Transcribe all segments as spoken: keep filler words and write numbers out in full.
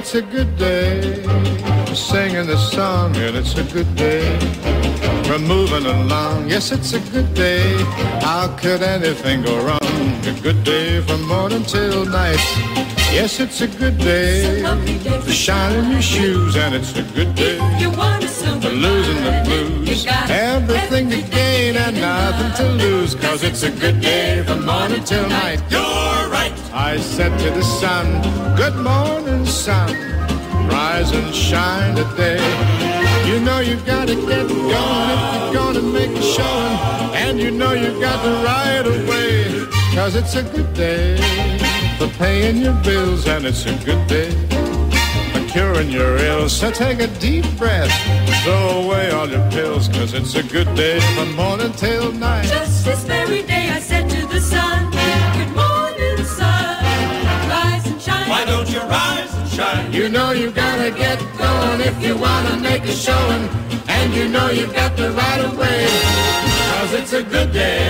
it's a good day. Singing the song, and it's a good day. We're moving along, yes, it's a good day. How could anything go wrong? A good day from morning till night. Yes, it's a good day to shine in your shoes, and it's a good day for losing the blues. Everything to gain and nothing to lose, 'cause it's a good day from morning till night. You're right. I said to the sun, good morning, sun. Rise and shine today. You know you gotta get going if you're gonna make a showing, and you know you got to ride away, 'cause it's a good day for paying your bills, and it's a good day for curing your ills. So take a deep breath, throw away all your pills, 'cause it's a good day from morning till night. Just this very day I said to the sun, good morning, sun. Rise and shine. Why don't you rise and shine? You know you gotta get going if you wanna make a showing, and you know you got to ride away, 'cause it's a good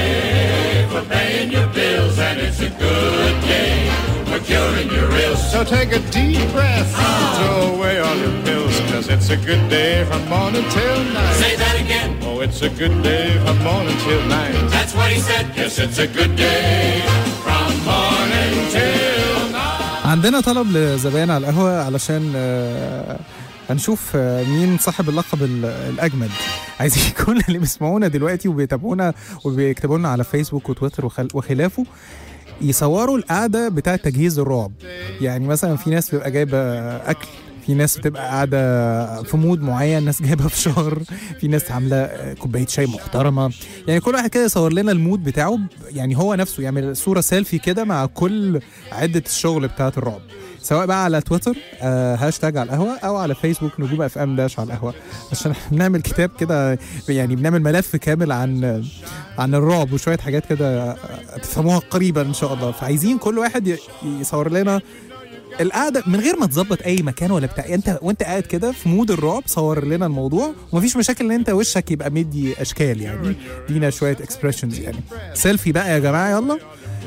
day for paying your bills, and it's a good day for curing your ills. So take a deep breath, oh. Throw away all your pills, 'cause it's a good day from morning till night. Say that again. Oh, it's a good day from morning till night. That's what he said. Yes, it's a good day from morning till night. عندنا طلب لزبائن على القهوة علشان آه هنشوف مين صاحب اللقب الأجمد. عايزين كل اللي بيسمعونا دلوقتي وبيتابعونا وبيكتبوا لنا على فيسبوك وتويتر وخلافه يصوروا القعدة بتاعة تجهيز الرعب. يعني مثلا في ناس بتبقى جايبة أكل، في ناس بتبقى قاعدة في مود معين، ناس جايبة فشار، في ناس عاملة كوباية شاي محترمة. يعني كل واحد كده يصور لنا المود بتاعه، يعني هو نفسه يعمل صورة سيلفي كده مع كل عدة الشغل بتاعة الرعب، سواء بقى على تويتر آه هاشتاج على القهوة، أو على فيسبوك نجوم اف ام داش على القهوة، عشان بنعمل كتاب كده، يعني بنعمل ملف كامل عن عن الرعب وشوية حاجات كده تفهموها قريبا إن شاء الله. فعايزين كل واحد يصور لنا القعدة من غير ما تظبط أي مكان ولا بتاع، أنت وأنت قاعد كده في مود الرعب صور لنا الموضوع، ومفيش مشاكل إن أنت وشك يبقى مدي أشكال، يعني دينا شوية اكسبريشنز، يعني سيلفي بقى يا جماعة يلا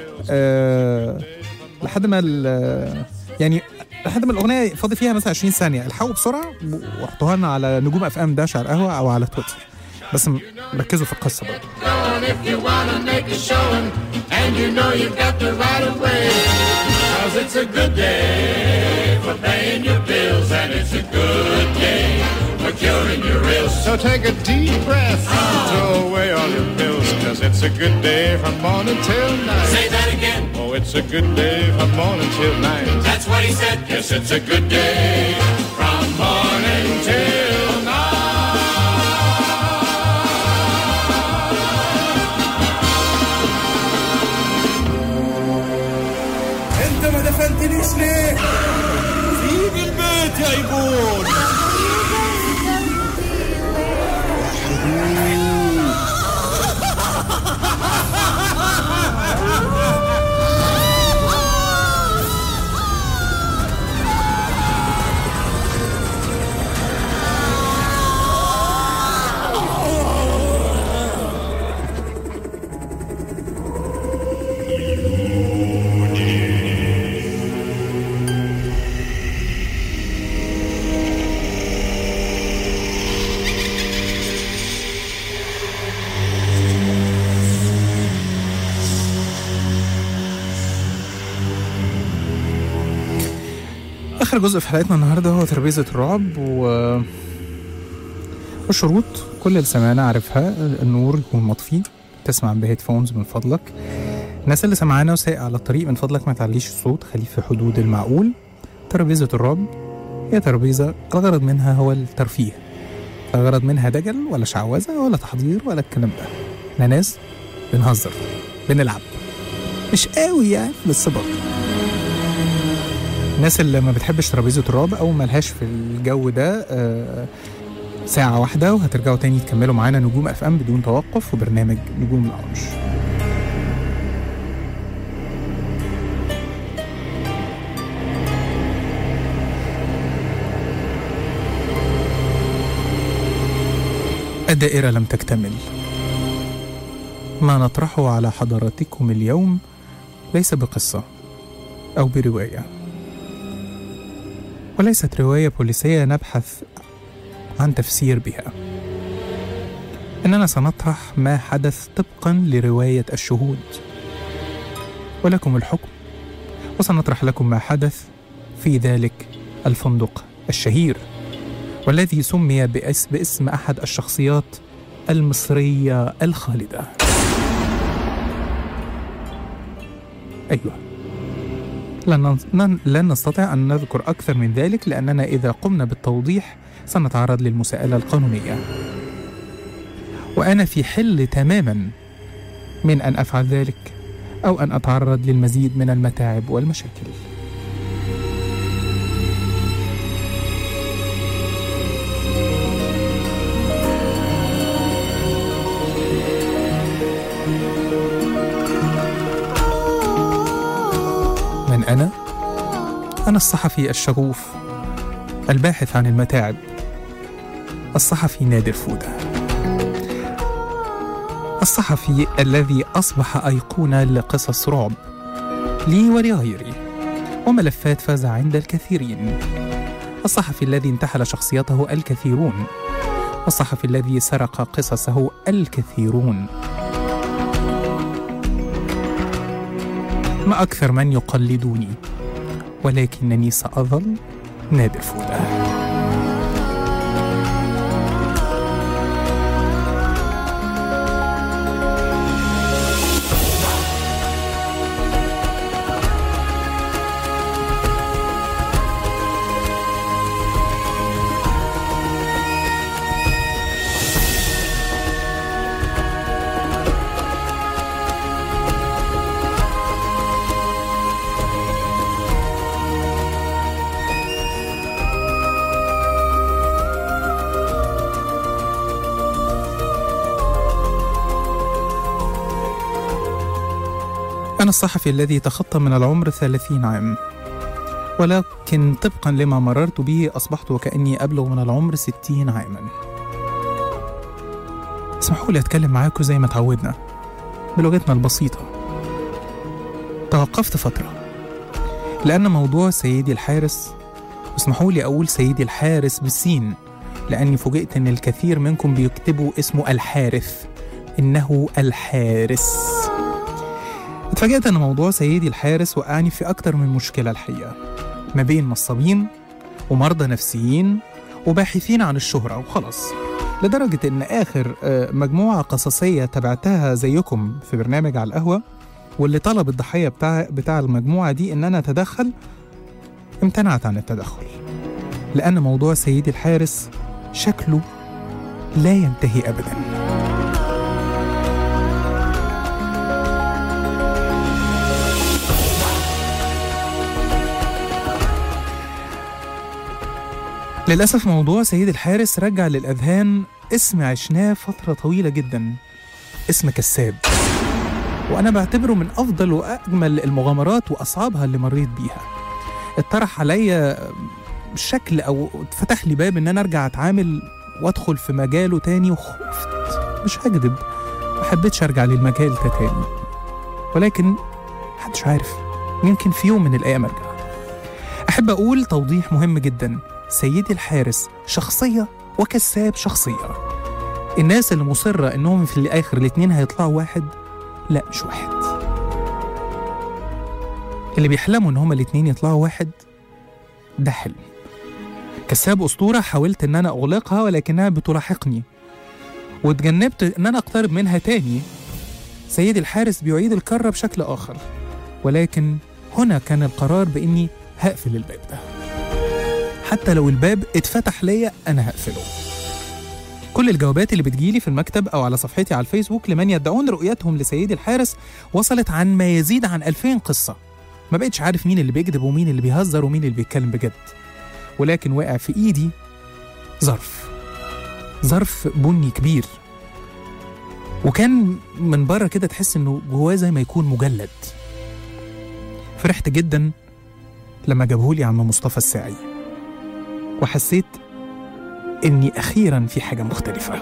آه لحد ما يعني لحد ما الأغنية فاضي فيها مثلا عشرين ثانية، الحقوا بسرعة واحطوها لنا على نجوم اف ام داش على القهوة أو على تويتر، بس ركزوا في القصة برضه. It's a good day for paying your bills, and it's a good day for curing your ills. So take a deep breath, oh. Throw away all your pills, 'cause it's a good day from morning till night. Say that again. Oh, it's a good day from morning till night. That's what he said. Yes, it's a good day from morning till night. انت ما دفنتنيش ليه؟ سيب البيت يا ايبون. آخر جزء في حلقتنا النهاردة هو ترابيزة الرعب و... والشروط كل اللي سمعنا عارفها. النور يكون مطفي، تسمع بهيدفونز من فضلك. الناس اللي سمعانا وسايقة على الطريق من فضلك ما تعليش الصوت، خليه في حدود المعقول. ترابيزة الرعب هي ترابيزة الغرض منها هو الترفيه، الغرض منها دجل ولا شعوذة ولا تحضير ولا الكلام ده. احنا ناس بنهزر بنلعب، مش قوي يعني بس برضه. الناس اللي ما بتحبش ترابيزة الرعب أو ملهاش في الجو ده آه ساعة واحدة وهترجعوا تاني تكملوا معانا نجوم اف ام بدون توقف وبرنامج نجوم العرش. الدائرة لم تكتمل. ما نطرحه على حضراتكم اليوم ليس بقصة أو برواية، وليست رواية بوليسية نبحث عن تفسير بها، إننا سنطرح ما حدث طبقا لرواية الشهود، ولكم الحكم، وسنطرح لكم ما حدث في ذلك الفندق الشهير والذي سمي باسم, باسم أحد الشخصيات المصرية الخالدة. أيوة، لن, لن نستطيع أن نذكر أكثر من ذلك، لأننا إذا قمنا بالتوضيح سنتعرض للمساءلة القانونية، وأنا في حل تماما من أن أفعل ذلك أو أن أتعرض للمزيد من المتاعب والمشاكل. من أنا؟ أنا الصحفي الشغوف الباحث عن المتاعب، الصحفي نادر فودة، الصحفي الذي أصبح أيقونة لقصص رعب لي ولغيري وملفات فزع عند الكثيرين، الصحفي الذي انتحل شخصيته الكثيرون، الصحفي الذي سرق قصصه الكثيرون. ما أكثر من يقلدوني، ولكنني سأظل نادر فودة. أنا الصحفي الذي تخطى من العمر ثلاثين عام، ولكن طبقا لما مررت به أصبحت وكأني أبلغ من العمر ستين عاما. اسمحوا لي أتكلم معاكم زي ما تعودنا بلغتنا البسيطة. توقفت فترة لأن موضوع سيدي الحارس، اسمحوا لي أقول سيدي الحارس بالسين، لأني فوجئت أن الكثير منكم بيكتبوا اسمه الحارث، إنه الحارس. اتفاجأت أن موضوع سيدي الحارس وقعني في أكتر من مشكلة الحقيقة، ما بين نصابين ومرضى نفسيين وباحثين عن الشهرة وخلاص، لدرجة أن آخر مجموعة قصصية تبعتها زيكم في برنامج على القهوة، واللي طلب الضحية بتاع, بتاع المجموعة دي أن أنا أتدخل، امتنعت عن التدخل، لأن موضوع سيدي الحارس شكله لا ينتهي أبداً. للأسف موضوع سيد الحارس رجع للأذهان اسم عشناه فترة طويلة جدا، اسم كساب، وأنا بعتبره من أفضل وأجمل المغامرات وأصعبها اللي مريت بيها. اتطرح عليا شكل أو فتح لي باب إن أنا أرجع أتعامل وأدخل في مجاله تاني، وخفت، مش هكذب، ما حبيتش أرجع للمجال ده تاني، ولكن محدش عارف، يمكن في يوم من الأيام أرجع. أحب أقول توضيح مهم جدا، سيدي الحارس شخصية وكساب شخصية. الناس اللي مصرة إنهم في الآخر الاتنين هيطلعوا واحد، لا مش واحد. اللي بيحلموا إن هما الاتنين يطلعوا واحد ده حلم. كساب أسطورة حاولت إن أنا أغلقها ولكنها بتلاحقني، واتجنبت إن أنا أقترب منها تاني. سيدي الحارس بيعيد الكرة بشكل آخر، ولكن هنا كان القرار بإني هقفل الباب ده، حتى لو الباب اتفتح ليا أنا هقفله. كل الجوابات اللي بتجيلي في المكتب أو على صفحتي على الفيسبوك لمن يدعون رؤيتهم لسيدي الحارس وصلت عن ما يزيد عن ألفين قصة. ما بقتش عارف مين اللي بيكذب ومين اللي بيهزر ومين اللي بيتكلم بجد، ولكن وقع في إيدي ظرف ظرف بني كبير، وكان من بره كده تحس إنه جواه زي ما يكون مجلد. فرحت جدا لما جابهولي عم مصطفى الساعي، وحسيت إني أخيراً في حاجة مختلفة.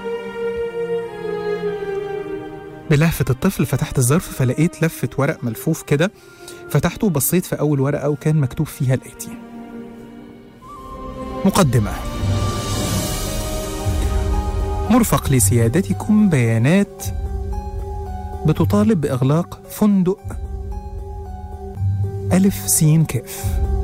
بلهفة الطفل فتحت الظرف فلقيت لفة ورق ملفوف كده، فتحته وبصيت في أول ورقة وكان مكتوب فيها الآتي: مقدمة. مرفق لسيادتكم بيانات بتطالب بإغلاق فندق ألف سين كاف.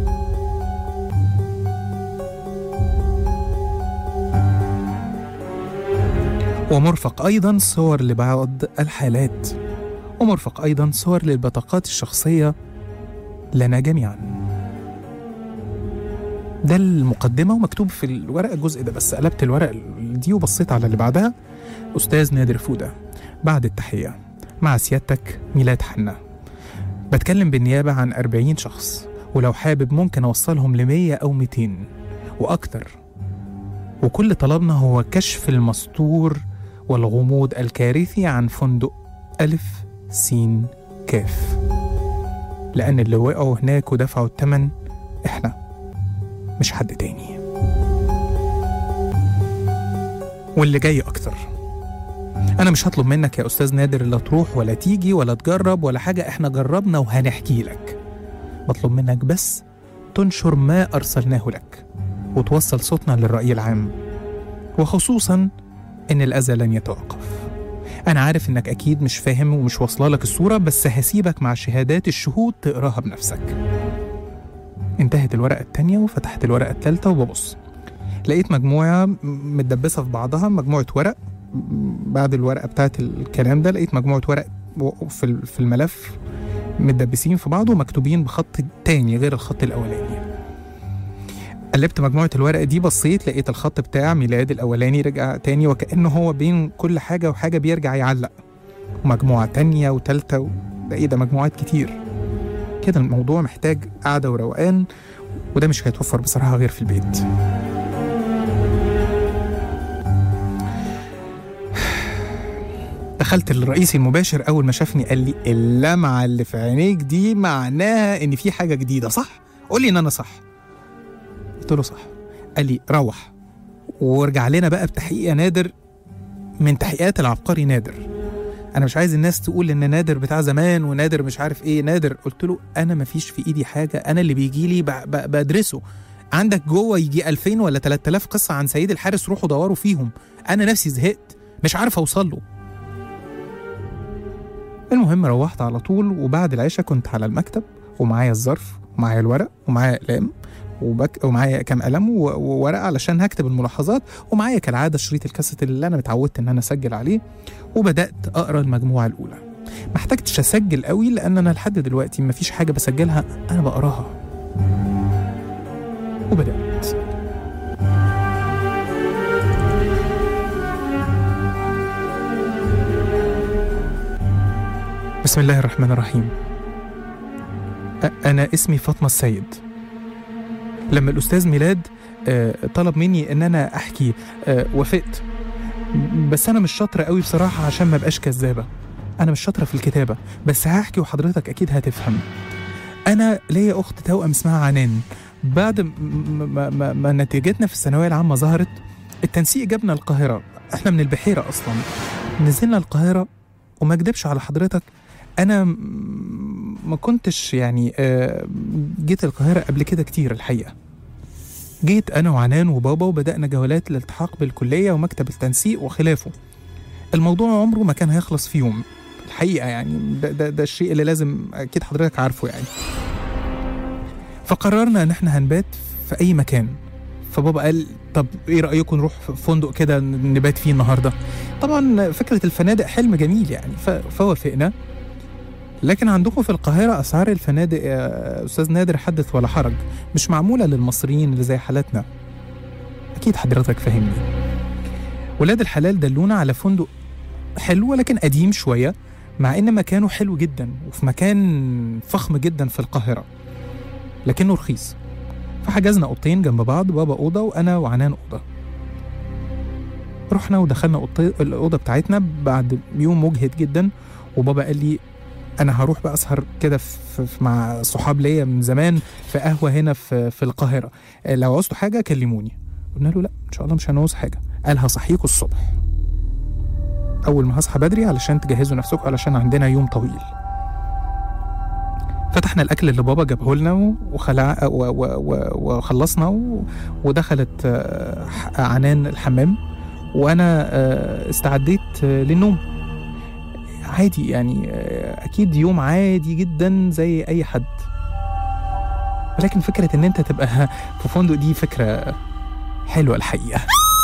ومرفق أيضا صور لبعض الحالات، ومرفق أيضا صور للبطاقات الشخصية لنا جميعا. ده المقدمة ومكتوب في الورقة الجزء ده بس. قلبت الورقة دي وبصيت على اللي بعدها. أستاذ نادر فودة، بعد التحية مع سيادتك ميلاد حنا، بتكلم بالنيابة عن أربعين شخص، ولو حابب ممكن أوصلهم لمية أو ميتين وأكتر، وكل طلبنا هو كشف المستور والغموض الكارثي عن فندق ألف سين كاف، لأن اللي وقعوا هناك ودفعوا الثمن إحنا، مش حد تاني. واللي جاي أكتر. أنا مش هطلب منك يا أستاذ نادر لا تروح ولا تيجي ولا تجرب ولا حاجة، إحنا جربنا وهنحكي لك. بطلب منك بس تنشر ما أرسلناه لك وتوصل صوتنا للرأي العام، وخصوصا إن الأذى لن يتوقف. أنا عارف إنك أكيد مش فاهم ومش واصلة لك الصورة، بس هسيبك مع شهادات الشهود تقراها بنفسك. انتهت الورقة التانية وفتحت الورقة التالتة وببص، لقيت مجموعة متدبسة في بعضها، مجموعة ورق. بعد الورقة بتاعت الكلام ده لقيت مجموعة ورق في الملف متدبسين في بعض ومكتوبين بخط تاني غير الخط الأولاني. قلبت مجموعة الورق دي، بصيت لقيت الخط بتاع ميلاد الأولاني رجع تاني، وكأنه هو بين كل حاجة وحاجة بيرجع يعلق. ومجموعة تانية وتالتة و... ده إيه ده، مجموعات كتير كده. الموضوع محتاج قعدة وروقان، وده مش هيتوفر بصراحة غير في البيت. دخلت الرئيسي المباشر، أول ما شافني قال لي اللمعة اللي في عينيك دي معناها إن في حاجة جديدة، صح؟ قول لي إن أنا صح. قلت له صح. قال لي روح وارجع لنا بقى بتحقيق يا نادر من تحقيقات العبقري نادر. أنا مش عايز الناس تقول إن نادر بتاع زمان ونادر مش عارف إيه نادر. قلت له أنا مفيش في إيدي حاجة، أنا اللي بيجي لي بدرسه. عندك جوه يجي ألفين ولا ثلاثة آلاف قصة عن سيد الحارس، روحوا دوروا فيهم. أنا نفسي زهقت، مش عارف أوصل له. المهم روحت على طول، وبعد العشاء كنت على المكتب ومعايا الظرف ومعايا الورق ومعايا أقلام وبك... ومعايا كام قلم وورقة علشان هكتب الملاحظات، ومعايا كالعادة شريط الكاسيت اللي أنا متعودت إن أنا أسجل عليه. وبدأت أقرأ المجموعة الأولى. ما احتاجتش أسجل قوي لأن أنا لحد دلوقتي ما فيش حاجة بسجلها، أنا بقراها. وبدأت. بسم الله الرحمن الرحيم. أنا اسمي فاطمة السيد. لما الأستاذ ميلاد طلب مني إن أنا أحكي وافقت، بس أنا مش شاطرة قوي بصراحة عشان ما بقاش كذابة. أنا مش شاطرة في الكتابة، بس هحكي وحضرتك أكيد هتفهم. أنا ليا أخت توأم اسمها عنان. بعد ما, ما, ما نتيجتنا في الثانوية العامة ظهرت، التنسيق جابنا القاهرة. إحنا من البحيرة أصلا. نزلنا القاهرة، وما أكدبش على حضرتك أنا ما كنتش يعني جيت القاهرة قبل كده كتير الحقيقة. جيت أنا وعنان وبابا وبدأنا جولات الالتحاق بالكلية ومكتب التنسيق وخلافه. الموضوع عمره ما كان هيخلص في يوم الحقيقة، يعني ده, ده, ده الشيء اللي لازم أكيد حضرتك عارفه يعني. فقررنا أن احنا هنبات في أي مكان. فبابا قال طب إيه رأيكم نروح فندق كده نبات فيه النهاردة؟ طبعا فكرة الفنادق حلم جميل يعني، فوافقنا. لكن عندكم في القاهرة أسعار الفنادق يا أستاذ نادر حدث ولا حرج، مش معمولة للمصريين اللي زي حالتنا. أكيد حضرتك فاهمني. ولاد الحلال دلونا على فندق حلو ولكن قديم شوية، مع إن مكانه حلو جدا وفي مكان فخم جدا في القاهرة، لكنه رخيص. فحجزنا أوضتين جنب بعض، بابا أوضة وأنا وعنان أوضة. رحنا ودخلنا الأوضة بتاعتنا بعد يوم مجهد جدا، وبابا قال لي أنا هروح بقى أسهر كده مع صحاب ليا من زمان في قهوة هنا في, في القاهرة، لو عوزتوا حاجة كلموني. قلنا له لا إن شاء الله مش هنعوز حاجة. قال هصحيكوا الصبح أول ما هصحى بدري علشان تجهزوا نفسكم علشان عندنا يوم طويل. فتحنا الاكل اللي بابا جابه لنا وخلع وخلصنا، ودخلت عنان الحمام، وانا استعديت للنوم عادي يعني، اكيد يوم عادي جدا زي اي حد. ولكن فكره ان انت تبقى في فندق دي فكره حلوه الحقيقه.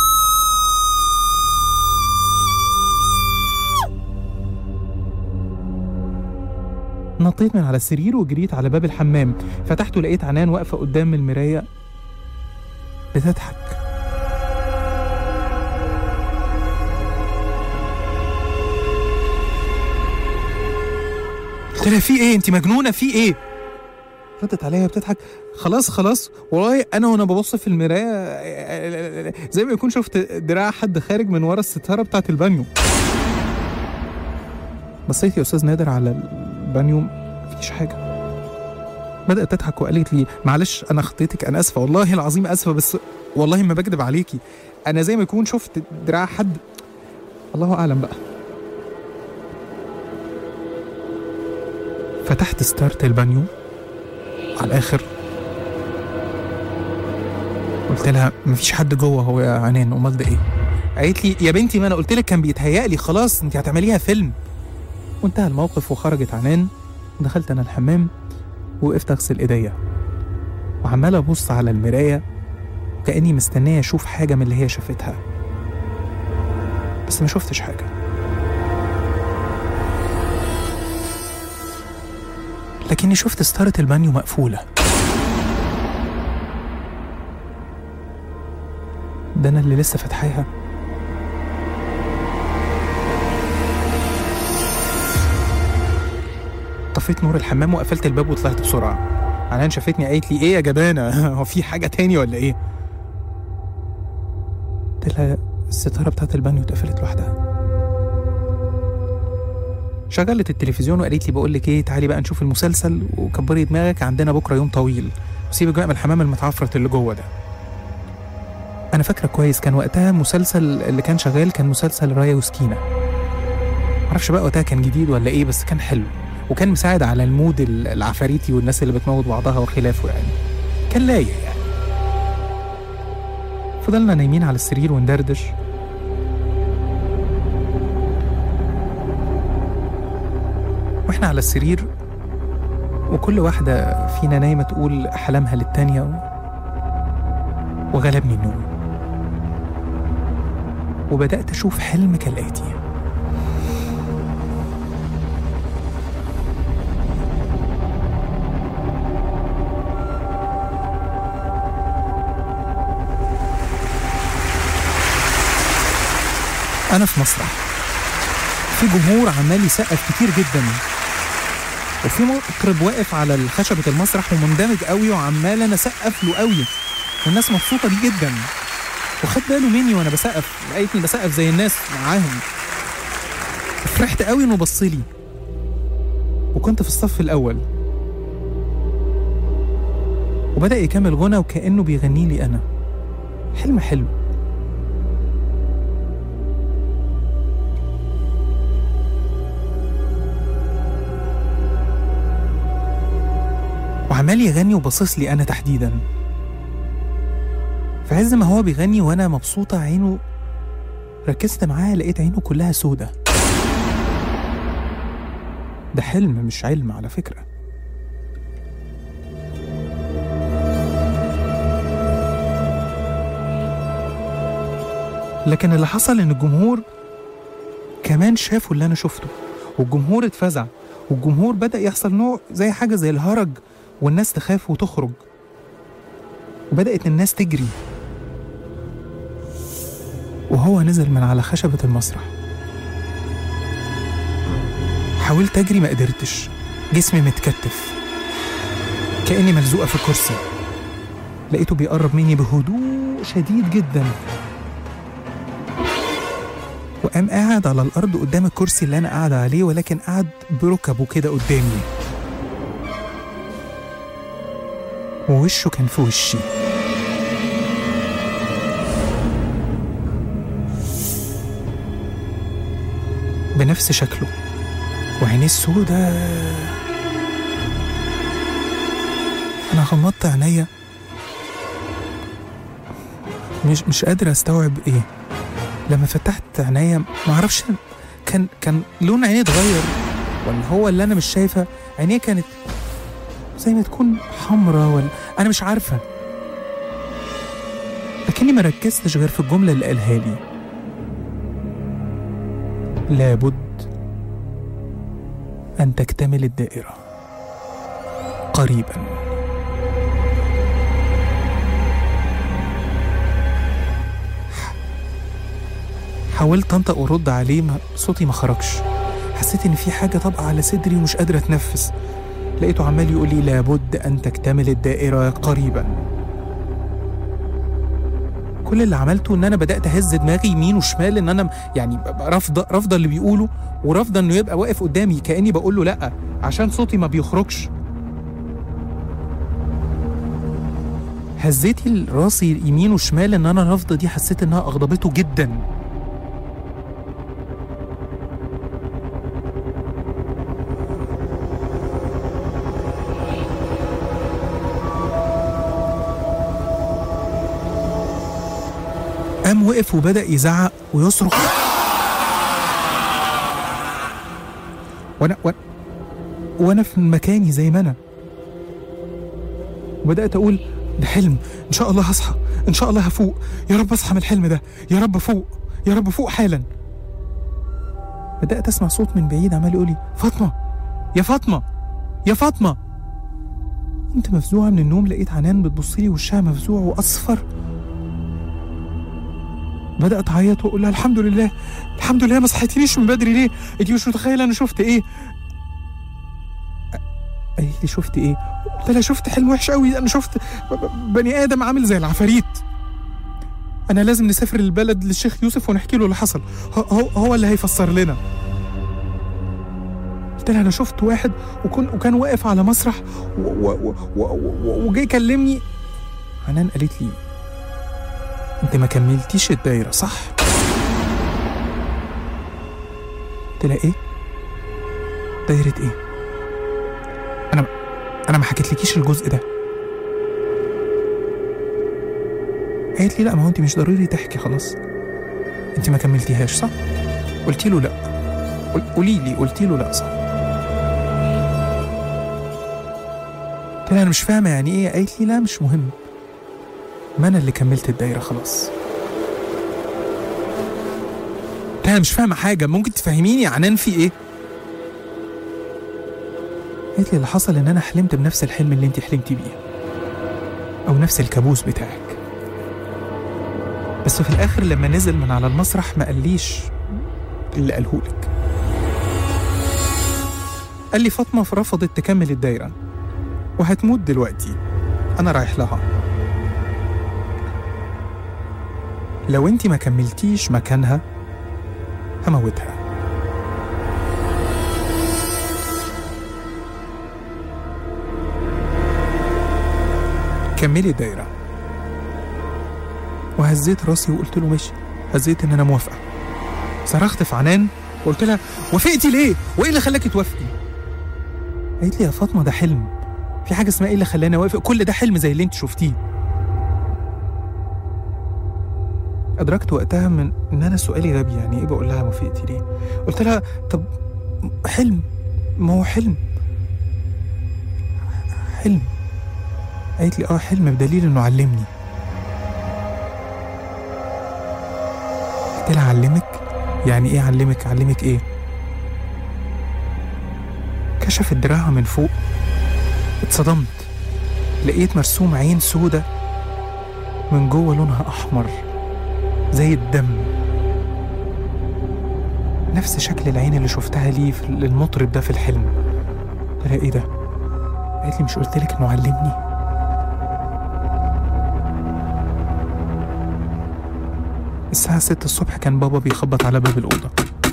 نطيت من على السرير وجريت على باب الحمام، فتحته لقيت عنان واقفة قدام المراية بتضحك. قلت لها في ايه؟ انت مجنونة؟ في ايه؟ ردت عليا بتضحك. خلاص خلاص والله انا وانا ببص في المراية زي ما يكون شفت دراع حد خارج من ورا الستارة بتاعت البانيو. بصيت يا استاذ نادر على البانيو، مفيش حاجه. بدات تضحك وقالت لي معلش انا خطيتك، انا اسفه والله العظيم اسفه، بس والله ما بكذب عليكي، انا زي ما يكون شفت دراع حد، الله اعلم بقى. فتحت ستارت البانيو على الاخر، قلت لها مفيش حد جوه هو يا عنان، امال ده ايه؟ قالت لي يا بنتي ما انا قلت لك كان بيتهيألي، خلاص انت هتعمليها فيلم. وانتهى الموقف وخرجت عنان، ودخلت انا الحمام وقفت اغسل ايديا وعمال ابص على المرايه كاني مستنيه اشوف حاجه من اللي هي شافتها، بس ما شفتش حاجه. لكني شفت ستارة البانيو مقفوله. ده انا اللي لسه فاتحاها. طفيت نور الحمام وقفلت الباب وطلعت بسرعه. عنان شافتني قالت لي ايه يا جبانه، هو في حاجه تاني ولا ايه؟ قلت لها الستاره بتاعت البانيو اتقفلت لوحدها. شغلت التلفزيون وقالت لي بقول لك ايه، تعالي بقى نشوف المسلسل وكبري دماغك، عندنا بكره يوم طويل، وسيبك بقى من الحمام المتعفرت اللي جوه ده. انا فاكره كويس كان وقتها مسلسل اللي كان شغال كان مسلسل رايا وسكينه، معرفش بقى وقتها كان جديد ولا ايه، بس كان حلو وكان مساعد على المود العفاريتي والناس اللي بتموت بعضها وخلافه، يعني كان لايق يعني. فضلنا نايمين على السرير وندردش، واحنا على السرير وكل واحدة فينا نايمة تقول حلمها للتانية، وغلبني النوم وبدأت أشوف حلم كالآتي. أنا في مسرح، في جمهور عمال يسقف كتير جدا، وفي مطرب واقف على خشبة المسرح ومندمج قوي وعمال أنا سقف له قوي، والناس مبسوطة بيه جدا، وخد باله مني وأنا بسقف، لقيتني بسقف زي الناس معاهم، فرحت قوي إنه بصلي، وكنت في الصف الأول، وبدأ يكمل غنى وكأنه بيغني لي أنا. حلم حلو. وعمال يغني وبصص لي أنا تحديداً. في عز ما هو بيغني وأنا مبسوطة، عينه ركزت معاه لقيت عينه كلها سودة. ده حلم مش علم على فكرة. لكن اللي حصل إن الجمهور كمان شافوا اللي أنا شفته، والجمهور اتفزع، والجمهور بدأ يحصل نوع زي حاجة زي الهرج، والناس تخاف وتخرج، وبدأت الناس تجري، وهو نزل من على خشبة المسرح. حاولت أجري ما قدرتش، جسمي متكتف كأني ملزوقة في كرسي. لقيته بيقرب مني بهدوء شديد جدا، وقام قاعد على الأرض قدام الكرسي اللي أنا قاعدة عليه، ولكن قاعد بركبه كده قدامي، ووشه كان في وشي. بنفس شكله وعينيه السودة. انا غمضت عينيا، مش مش قادر استوعب ايه. لما فتحت عينيا معرفش كان كان لون عيني اتغير ولا هو اللي انا مش شايفه. عينيا كانت زي ما تكون حمرا ولا انا مش عارفه، لكني ما ركزتش غير في الجمله اللي قالها لي: لابد ان تكتمل الدائره قريبا. حاولت انطق وارد عليه، ما صوتي ما خرجش. حسيت ان في حاجه طابقه على صدري ومش قادره اتنفس. لقيته عمال يقول لي: لابد ان تكتمل الدائره قريبا. كل اللي عملته ان انا بدات اهز دماغي يمين وشمال، ان انا يعني رافضه رافضه اللي بيقوله، ورافضه انه يبقى واقف قدامي، كاني بقول له لا عشان صوتي ما بيخرجش. هزيت راسي يمين وشمال ان انا رافضه دي، حسيت انها اغضبته جدا. قام وقف وبدأ يزعق ويصرخ، وانا وانا, وأنا في مكاني زي ما انا. وبدأت اقول: ده حلم، ان شاء الله هصحى، ان شاء الله هفوق، يا رب اصحى من الحلم ده، يا رب فوق، يا رب فوق حالا. بدأت اسمع صوت من بعيد عمال يقول لي: فاطمة يا فاطمة يا فاطمة. كنت مفزوعة من النوم، لقيت عنان بتبصلي وشها مفزوع واصفر. بدأت أعيط وأقول لها: الحمد لله الحمد لله، ما صحيتنيش من بدري ليه؟ أنتِ مش متخيلة أنا شفت إيه؟ قالت لي: شفت إيه؟ قلت لها: شفت حلم وحش قوي، أنا شفت بني آدم عامل زي العفاريت. أنا لازم نسافر البلد للشيخ يوسف ونحكي له اللي حصل، هو هو اللي هيفسر لنا. قلت لها: أنا شفت واحد وكان وكان واقف على مسرح وجاي يكلمني. عنان قالت لي: انت ما كملتيش الدايرة صح؟ قلت لها: ايه؟ دايرة ايه؟ انا انا ما حكيتلكيش الجزء ده. قالت لي: لا، ما هو انت مش ضروري تحكي، خلاص انت ما كملتيهاش صح؟ قلت له: لا. قولي لي. قلت له: لا صح. قلت لها: انا مش فاهمة يعني ايه. قالت لي: لا مش مهم، ما أنا اللي كملت الدايرة خلاص. أنا مش فاهمة حاجة، ممكن تفهميني يا عنان في إيه؟ قالت لي: اللي حصل إن أنا حلمت بنفس الحلم اللي أنت حلمتي بيه، أو نفس الكابوس بتاعك، بس في الآخر لما نزل من على المسرح ما قاليش اللي قالهولك. قال لي: فاطمة رفضت تكمل الدايرة وهتموت دلوقتي، أنا رايح لها، لو انتي ما كملتيش مكانها هموتها. كملي الدايرة. وهزيت راسي وقلت له: ماشي. هزيت ان انا موافقة. صرخت في عنان وقلت لها: وافقتي ليه؟ وايه اللي خلاكي توافقي؟ قالت لي: يا فاطمة ده حلم، في حاجة اسمها ايه اللي خلاني اوافق؟ كل ده حلم زي اللي انت شفتيه. أدركت وقتها من إن أنا سؤالي غبي، يعني إيه بقول لها موافقتي ليه؟ قلت لها: طب حلم، ما هو حلم حلم. قالت لي: آه حلم، بدليل إنه علمني. قلت لها: علمك؟ يعني إيه علمك؟ علمك إيه؟ كشفت دراعها من فوق، اتصدمت، لقيت مرسوم عين سودة من جوه لونها أحمر زي الدم، نفس شكل العين اللي شفتها ليه في المطرب ده في الحلم. قلت لها: ايه ده؟ قالت لي: مش قلتلك انه علمني؟ الساعة ستة الصبح كان بابا بيخبط على باب الأوضة.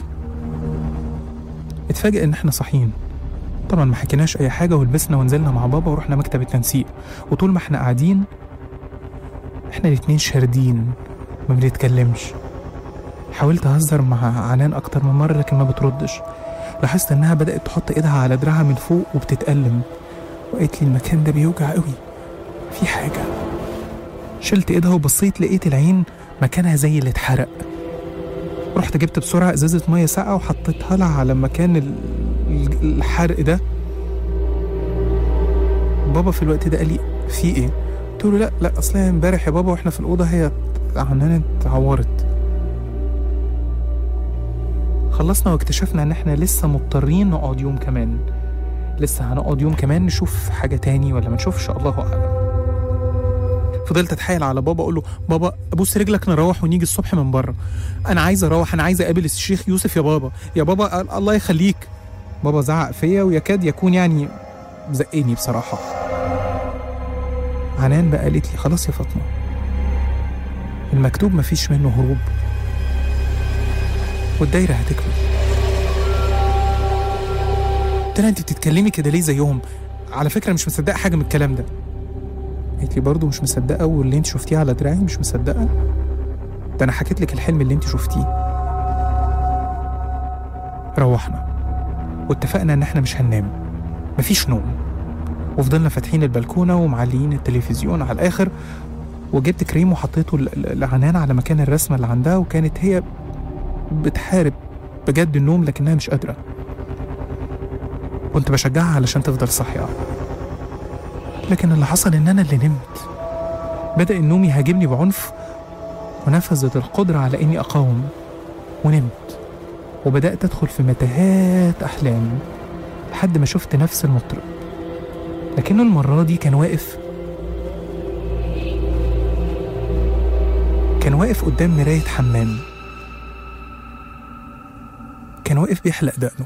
اتفاجئ ان احنا صاحيين. طبعا ما حكيناش اي حاجة، ولبسنا ونزلنا مع بابا ورحنا مكتب التنسيق. وطول ما احنا قاعدين احنا الاتنين شاردين ما بنتكلمش. حاولت اهزر مع عنان اكتر من مرة لكن ما بتردش. لاحظت انها بدأت تحط ايدها على دراعها من فوق وبتتألم، وقالت لي: المكان ده بيوجع قوي. في حاجة. شلت ايدها وبصيت لقيت العين مكانها زي اللي اتحرق. رحت جبت بسرعة ازازة مية ساقعة وحطيتها لها على مكان الحرق ده. بابا في الوقت ده قال لي في ايه؟ قلت له لا لا اصلا امبارح يا بابا واحنا في الأوضة هي عننا اتعورت. خلصنا واكتشفنا ان احنا لسه مضطرين نقعد يوم كمان، لسه هنقعد يوم كمان نشوف حاجة تاني ولا ما نشوفش، الله أعلم. فضلت اتحايل على بابا اقول له بابا ابوس رجلك نروح ونيجي الصبح من بره، انا عايز اروح، انا عايز اقابل الشيخ يوسف يا بابا، يا بابا الله يخليك. بابا زعق فيا ويكاد يكون يعني زقني بصراحه. عنان بقى قالت لي خلاص يا فاطمه، المكتوب مفيش منه هروب والدايره هتكمل. قلت لها انت بتتكلمي كده ليه زيهم؟ على فكره مش مصدقه حاجه من الكلام ده. قالت لي برضه مش مصدقه واللي انت شفتيه على دراعي مش مصدقه؟ ده انا حكيت لك الحلم اللي انت شفتيه. روحنا واتفقنا ان احنا مش هننام، مفيش نوم، وفضلنا فاتحين البلكونه ومعليين التلفزيون على الاخر، وجبت كريم وحطيته لعنان على مكان الرسمه اللي عندها، وكانت هي بتحارب بجد النوم لكنها مش قادره. كنت بشجعها علشان تفضل صاحيه، لكن اللي حصل ان انا اللي نمت. بدأ النوم يهاجمني بعنف ونفذت القدرة على اني اقاوم ونمت، وبدأت ادخل في متاهات احلام لحد ما شفت نفس المطرب، لكنه المرة دي كان واقف كان واقف قدام مراية حمام، كان واقف بيحلق دقنه.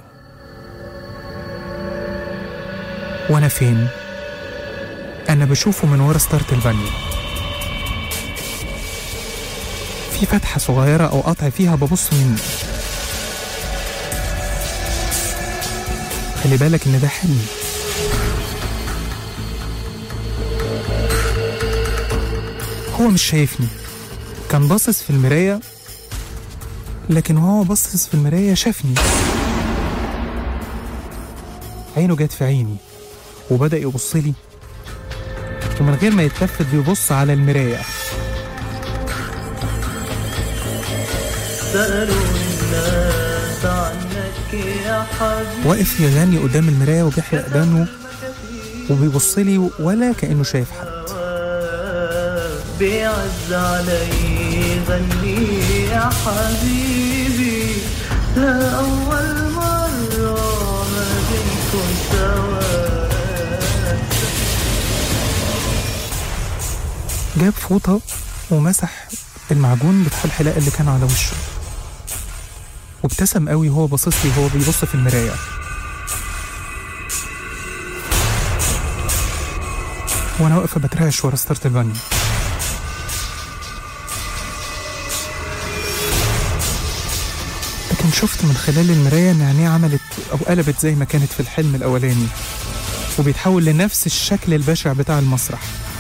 وانا فين؟ أنا بشوفه من ورا ستارة البانيو، في فتحة صغيرة أو قطع فيها ببص مني. خلي بالك إن ده حلم. هو مش شايفني، كان باصص في المراية، لكن هو باصص في المراية شافني. عينه جت في عيني وبدأ يبص لي، ومن غير ما يتلفت بيبص على المراية. واقف يغني قدام المراية وبيحلق دانه وبيبص لي ولا كأنه شايف حد. بيعز علي غني يا حبيبي، لا أول مرة ما بنكون سوا. جاب فوطة ومسح المعجون بتاع الحلاقة اللي كان على وشه، وابتسم قوي وهو باصص لي وهو بيبص في المراية. وانا واقفة بترعش ورا ستارة البانيو. لكن شفت من خلال المراية ان عينيه عملت او قلبت زي ما كانت في الحلم الاولاني، وبيتحول لنفس الشكل البشع بتاع المسرح.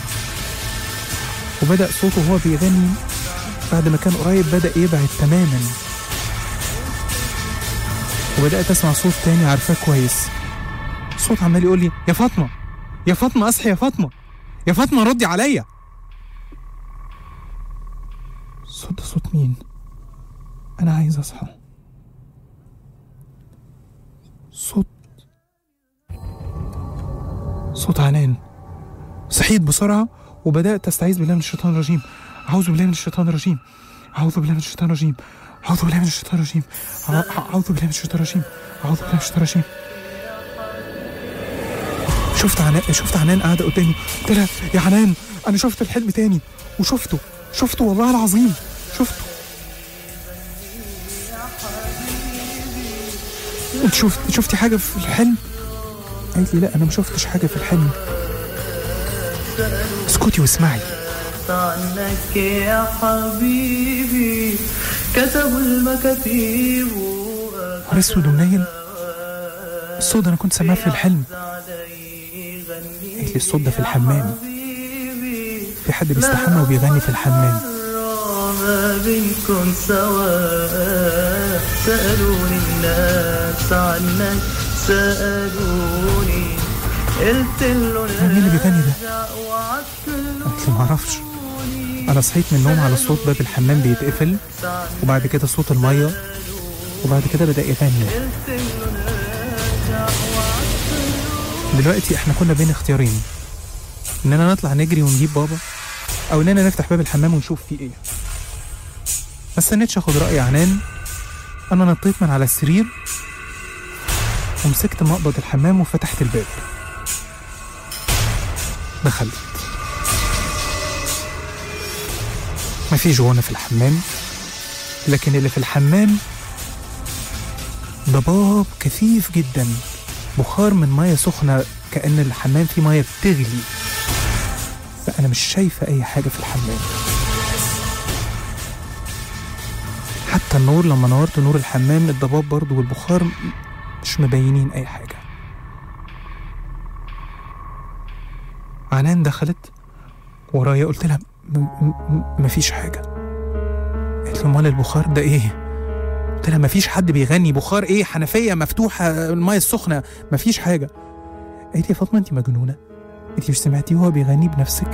وبدأ صوته وهو بيغني بعد ما كان قريب بدأ يبعد تماما، وبدأت أسمع صوت تاني عارفاه كويس، صوت عمال يقول لي يا فاطمة يا فاطمة أصحي يا فاطمة يا فاطمة ردي عليا. صوت صوت مين؟ أنا عايز أصحى. صوت صوت عنان. صحيت بسرعة وبدأت أستعيذ بالله من الشيطان الرجيم. أعوذ بالله من الشيطان الرجيم، أعوذ بالله من الشيطان الرجيم، أعوذ بالله من الشيطان الرجيم، أعوذ بالله من الشيطان الرجيم، أعوذ بالله من الشيطان الرجيم. شفت عنان شفت عنان قاعدة قدامي، قلت لها يا عنان أنا شفت الحلم تاني، وشفته شفته والله العظيم شفته. قلت شفت شفتي حاجة في الحلم؟ قالت لي لا أنا ما شفتش حاجة في الحلم. اسكتي واسمعي. عنك يا حبيبي كتبوا المكاتيب نهار اسود ومنيل. الصوت انا كنت سامعاه في الحلم. قالت لي الصوت ده في الحمام، في حد بيستحمى وبيغني في الحمام. ما بنكون سوا. سألوني الناس عنك، سألوني قلت له مين اللي بيغني ده؟ ارجع وعدت قلت له معرفش. انا صحيت من النوم على صوت باب الحمام بيتقفل، وبعد كده صوت الميه، وبعد كده بدأ يغني. دلوقتي احنا كنا بين اختيارين، اننا نطلع نجري ونجيب بابا، او اننا نفتح باب الحمام ونشوف فيه ايه. ما استنيتش اخد رأي عنان، انا نطيت من على السرير ومسكت مقبض الحمام وفتحت الباب. دخلت. مفيش غنى في الحمام، لكن اللي في الحمام ضباب كثيف جدا، بخار من مية سخنة، كأن الحمام فيه مية بتغلي. فأنا مش شايفة أي حاجة في الحمام، حتى النور لما نورت نور الحمام الضباب برضو والبخار مش مبينين أي حاجة. عنان دخلت ورايا، قلت لها مفيش حاجة. قلت له امال البخار ده ايه؟ قلت لها مفيش حد بيغني، بخار ايه؟ حنفية مفتوحة، المية السخنة، مفيش حاجة. قالت لي يا فاطمة انت مجنونة، انت مش سمعتيه وهو بيغني بنفسك؟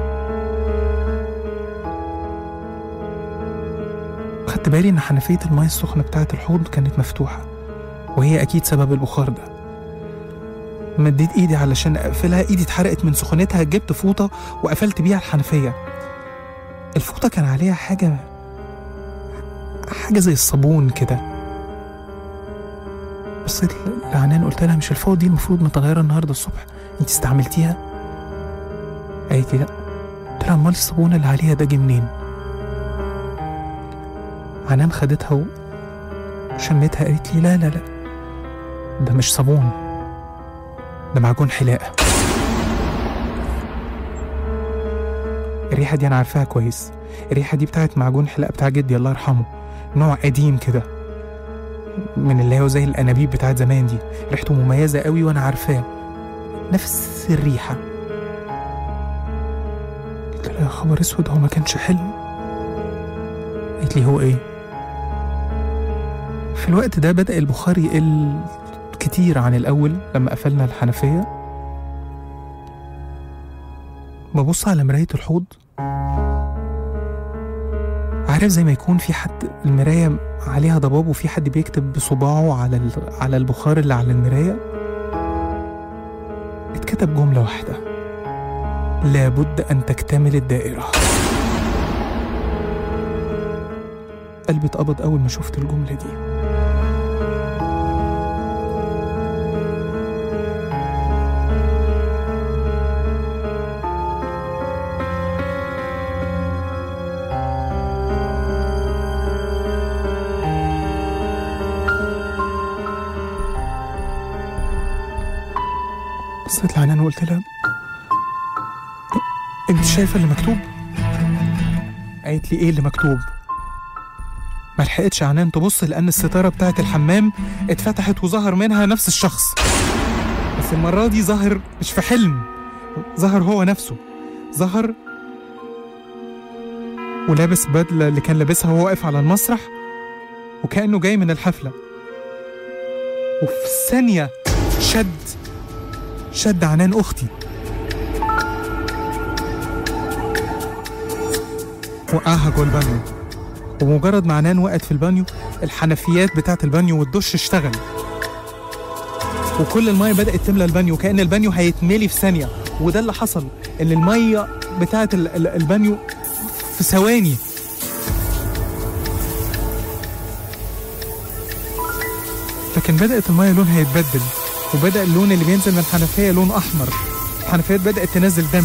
خدت بالي ان حنفية المية السخنة بتاعة الحوض كانت مفتوحة، وهي اكيد سبب البخار ده. مديت ايدي علشان اقفلها، ايدي اتحرقت من سخونتها، جبت فوطة وقفلت بيها الحنفية. الفوطة كان عليها حاجة حاجة زي الصابون كده. بصيت لعنان قلت لها مش الفوطة دي المفروض متغيرة النهاردة الصبح، انت استعملتيها؟ قالت لي لا. قلت لها امال الصابون اللي عليها ده جه منين؟ عنان خدتها وشمتها، قالت لي لا لا لا ده مش صابون، ده معجون حلاقة. الريحة دي أنا عارفاها كويس، الريحة دي بتاعت معجون حلاقة بتاع جدي الله يرحمه، نوع قديم كده من اللي هو زي الأنابيب بتاعت زمان دي، ريحته مميزة قوي وأنا عارفاه، نفس الريحة. قلت لها يا خبر اسود، هو ما كانش حلم؟ قالت لي هو ايه؟ في الوقت ده بدأ البخار يقل كتير عن الأول لما قفلنا الحنفية. ببص على مراية الحوض، عارف زي ما يكون في حد المراية عليها ضباب وفي حد بيكتب بصباعه على على البخار اللي على المراية. اتكتب جملة واحدة: لابد أن تكتمل الدائرة. قلبي اتقبض أول ما شفت الجملة دي. بصيت لعنان وقلت لها انت شايفه اللي مكتوب؟ قالت لي ايه اللي مكتوب؟ ما لحقتش عنان تبص لان الستاره بتاعه الحمام اتفتحت وظهر منها نفس الشخص، بس المره دي ظهر مش في حلم، ظهر هو نفسه، ظهر ولابس بدله اللي كان لابسها وهو واقف على المسرح، وكانه جاي من الحفله. وفي ثانيه شد شد عنان أختي، وقعها جوه البانيو. ومجرد ما عنان وقعت في البانيو، الحنفيات بتاعت البانيو والدش اشتغل، وكل المية بدأت تملى البانيو، كأن البانيو هيتملي في ثانية. وده اللي حصل، إن المية بتاعت البانيو في ثواني لكن بدأت المية لونها يتبدل، وبدأ اللون اللي بينزل من الحنفية لون أحمر، الحنفيات بدأت تنزل دم،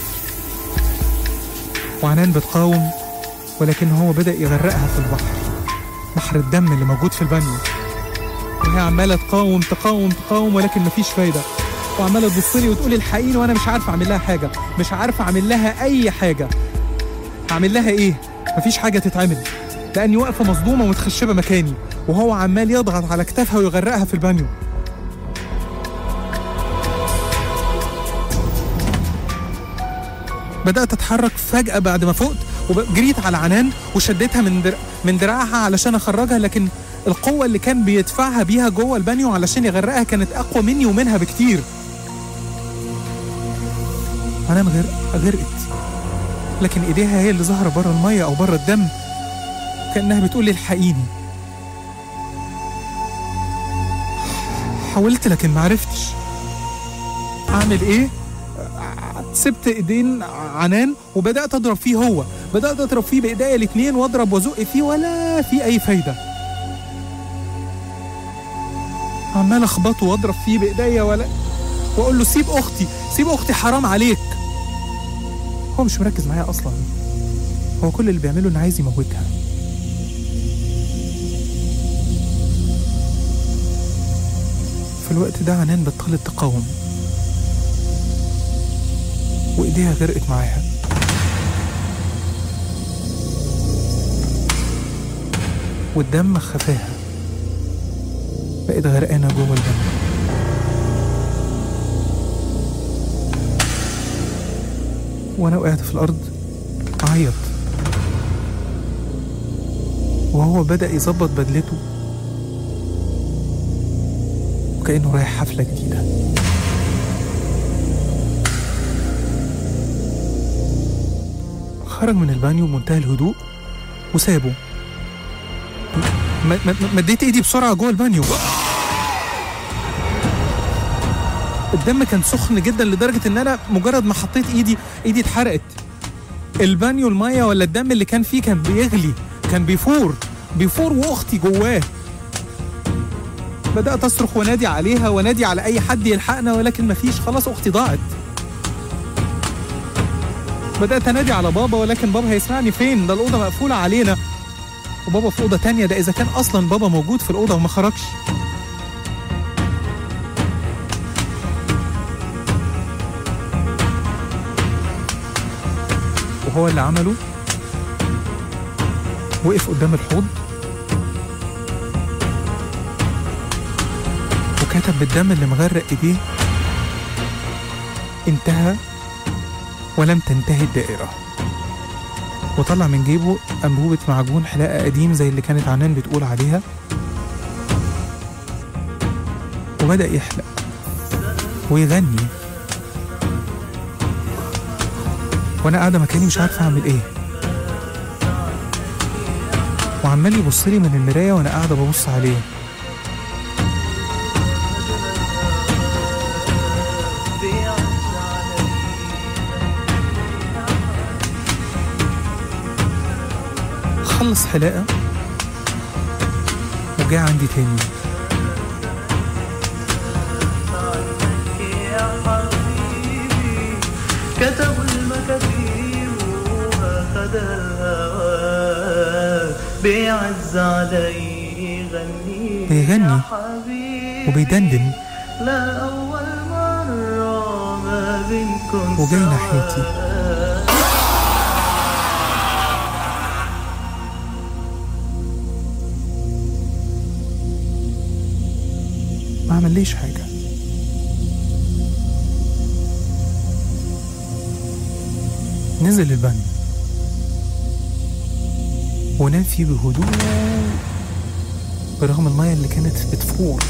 وعنان بتقاوم، ولكن هو بدأ يغرقها في البحر، بحر الدم اللي موجود في البانيو، وهي عمالة تقاوم تقاوم تقاوم ولكن مفيش فايدة، وعمالة تبصلي وتقولي الحقيني، وأنا مش عارفة أعمل لها حاجة، مش عارفة أعمل لها أي حاجة. أعمل لها إيه؟ مفيش حاجة تتعمل، لأني واقفة مصدومة ومتخشبة مكاني، وهو عمال يضغط على كتافها ويغرقها في البانيو. بدأت أتحرك فجأة بعد ما فقت، وجريت على عنان وشدتها من در... من دراعها علشان أخرجها، لكن القوة اللي كان بيدفعها بيها جوه البانيو علشان يغرقها كانت أقوى مني ومنها بكتير. عنان غرق غرقت، لكن ايديها هي اللي ظاهره بره الميه او بره الدم، كانها بتقول لي الحقيني. حاولت لكن ما عرفتش اعمل ايه. سبت ايدين عنان وبدات اضرب فيه، هو بدات اضرب فيه بايديا الاثنين واضرب وازق فيه ولا في اي فايده. عمال اخبطه واضرب فيه بايديا ولا واقول له سيب اختي سيب اختي حرام عليك. هو مش مركز معايا اصلا، هو كل اللي بيعمله انه عايز يموتها. في الوقت ده عنان بطلت تقاوم وايديها غرقت معاها. والدم خفاها، بقت غرقانه جوه الدم. وانا وقعت في الارض اعيط، وهو بدأ يظبط بدلته وكأنه رايح حفلة جديدة. خرج من البانيو بمنتهى الهدوء وسابه. مديت ايدي بسرعة جوه البانيو، الدم كان سخن جدا لدرجة ان انا مجرد ما حطيت ايدي ايدي اتحرقت. البانيو المية ولا الدم اللي كان فيه كان بيغلي، كان بيفور بيفور واختي جواه. بدأت اصرخ ونادي عليها ونادي على اي حد يلحقنا، ولكن مفيش، خلاص اختي ضاعت. بدأت انادي على بابا، ولكن بابا هيسمعني فين؟ ده الأوضة مقفولة علينا وبابا في أوضة تانية، ده إذا كان أصلا بابا موجود في الأوضة وما خرجش. وهو اللي عمله وقف قدام الحوض وكتب بالدم اللي مغرق ايديه: انتهى ولم تنتهي الدائرة. وطلع من جيبه أنبوبة معجون حلاقة قديم زي اللي كانت عنان بتقول عليها، وبدأ يحلق ويغني، وأنا قاعدة مكاني مش عارفة أعمل إيه. وعمال يبصلي من المراية وأنا قاعدة ببص عليه. خلص حلاقة وجاء عندي تاني. كتبوا المكاتيب وأخذ الهوى بيعز علي غني بيغني وبيدندن لا أول مرة ما بينكم وجاي ناحيتي. ما عمليش حاجة، نزل البانيو ونام فيه بهدوء برغم المية اللي كانت بتفور.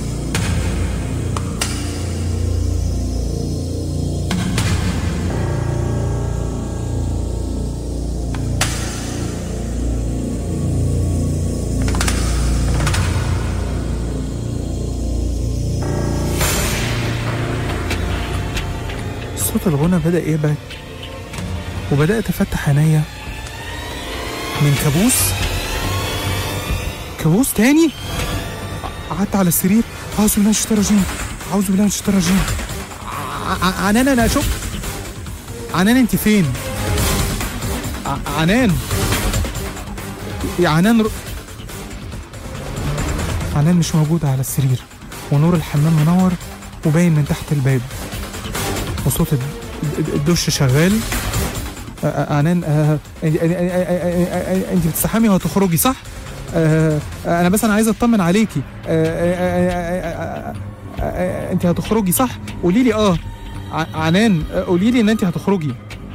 صوت الغنى بدأ يبعد وبدأت أفتح عينيا من كابوس كابوس تاني. قعدت على السرير، أعوذ بالله من الشيطان الرجيم، أعوذ بالله من الشيطان الرجيم. عنان أنا أشوف عنان، أنت فين؟ عنان يا عنان ر... عنان مش موجودة على السرير، ونور الحمام منور وباين من تحت الباب، وصوت الدش شغال. عنان انت بتستحمي وهتخرجي صح؟ انا بس انا عايز اطمن عليكي. انت هتخرجي صح؟ قولي لي اه عنان، قولي لي ان انت هتخرجي.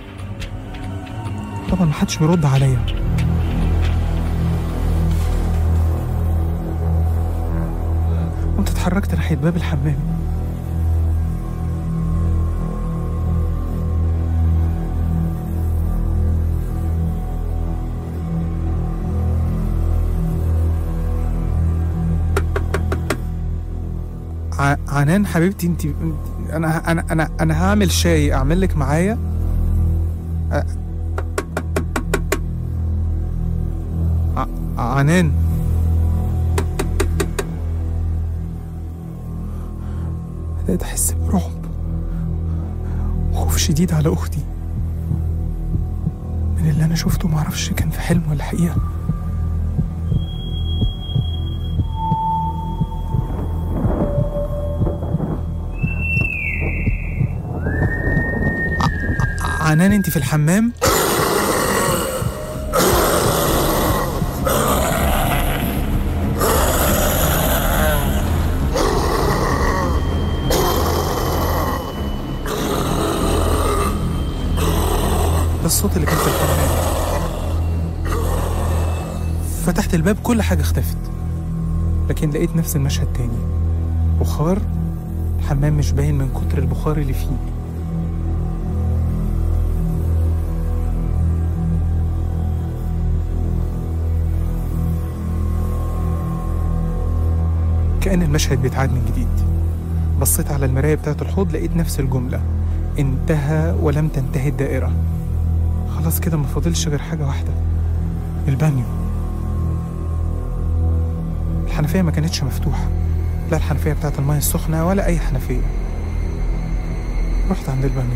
طبعا ما حدش بيرد عليا. قمت اتحركت ناحيه باب الحمام، ع... عنان حبيبتي انت، انا انا انا انا هعمل شاي، اعمل لك معايا. أ... ع... عنان بدأت احس برعب وخوف شديد على اختي من اللي انا شفته، معرفش كان في حلم ولا حقيقة. عنان انت في الحمام؟ ده الصوت اللي كان في الحمام. فتحت الباب، كل حاجة اختفت، لكن لقيت نفس المشهد تاني. بخار، الحمام مش باين من كتر البخار اللي فيه. كأن المشهد بيتعاد من جديد. بصيت على المراية بتاعت الحوض، لقيت نفس الجملة: انتهى ولم تنتهي الدائرة. خلاص كده ما فاضلش غير حاجة واحدة، البانيو. الحنفية ما كانتش مفتوحة، لا الحنفية بتاعت المية السخنة ولا أي حنفية. رحت عند البانيو.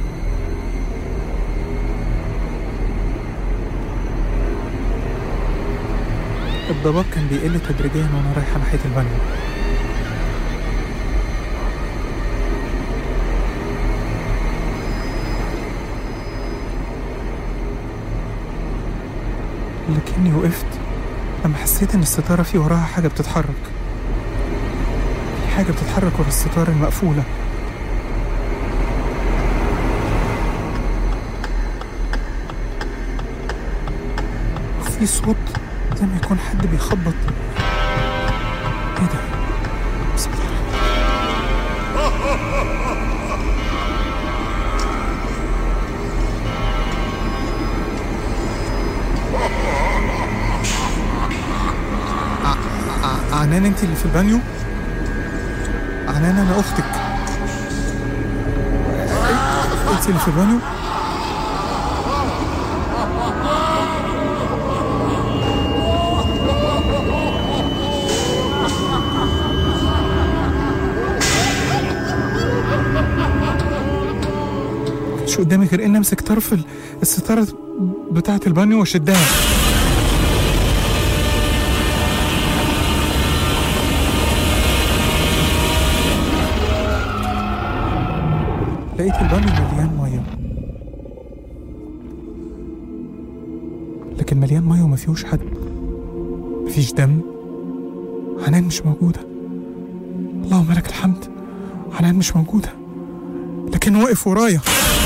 الضباب كان بيقل تدريجيا وانا رايحة ناحية البانيو. لكني وقفت لما حسيت ان الستارة في وراها حاجة بتتحرك. في حاجة بتتحرك ورا الستارة المقفولة. وفي صوت زي ما يكون حد بيخبط. ايه ده؟ بسم الله. عنان انت اللي في البانيو؟ عنان انا اختك. انت اللي في البانيو؟ مش قدامي غير اني امسك طرف الستارة بتاعة البانيو واشدها. لقيت البانيو مليان ميه، لكن مليان ميه وما فيهوش حد، مفيش دم. عنان مش موجودة، اللهم لك الحمد. عنان مش موجودة، لكن واقف ورايا.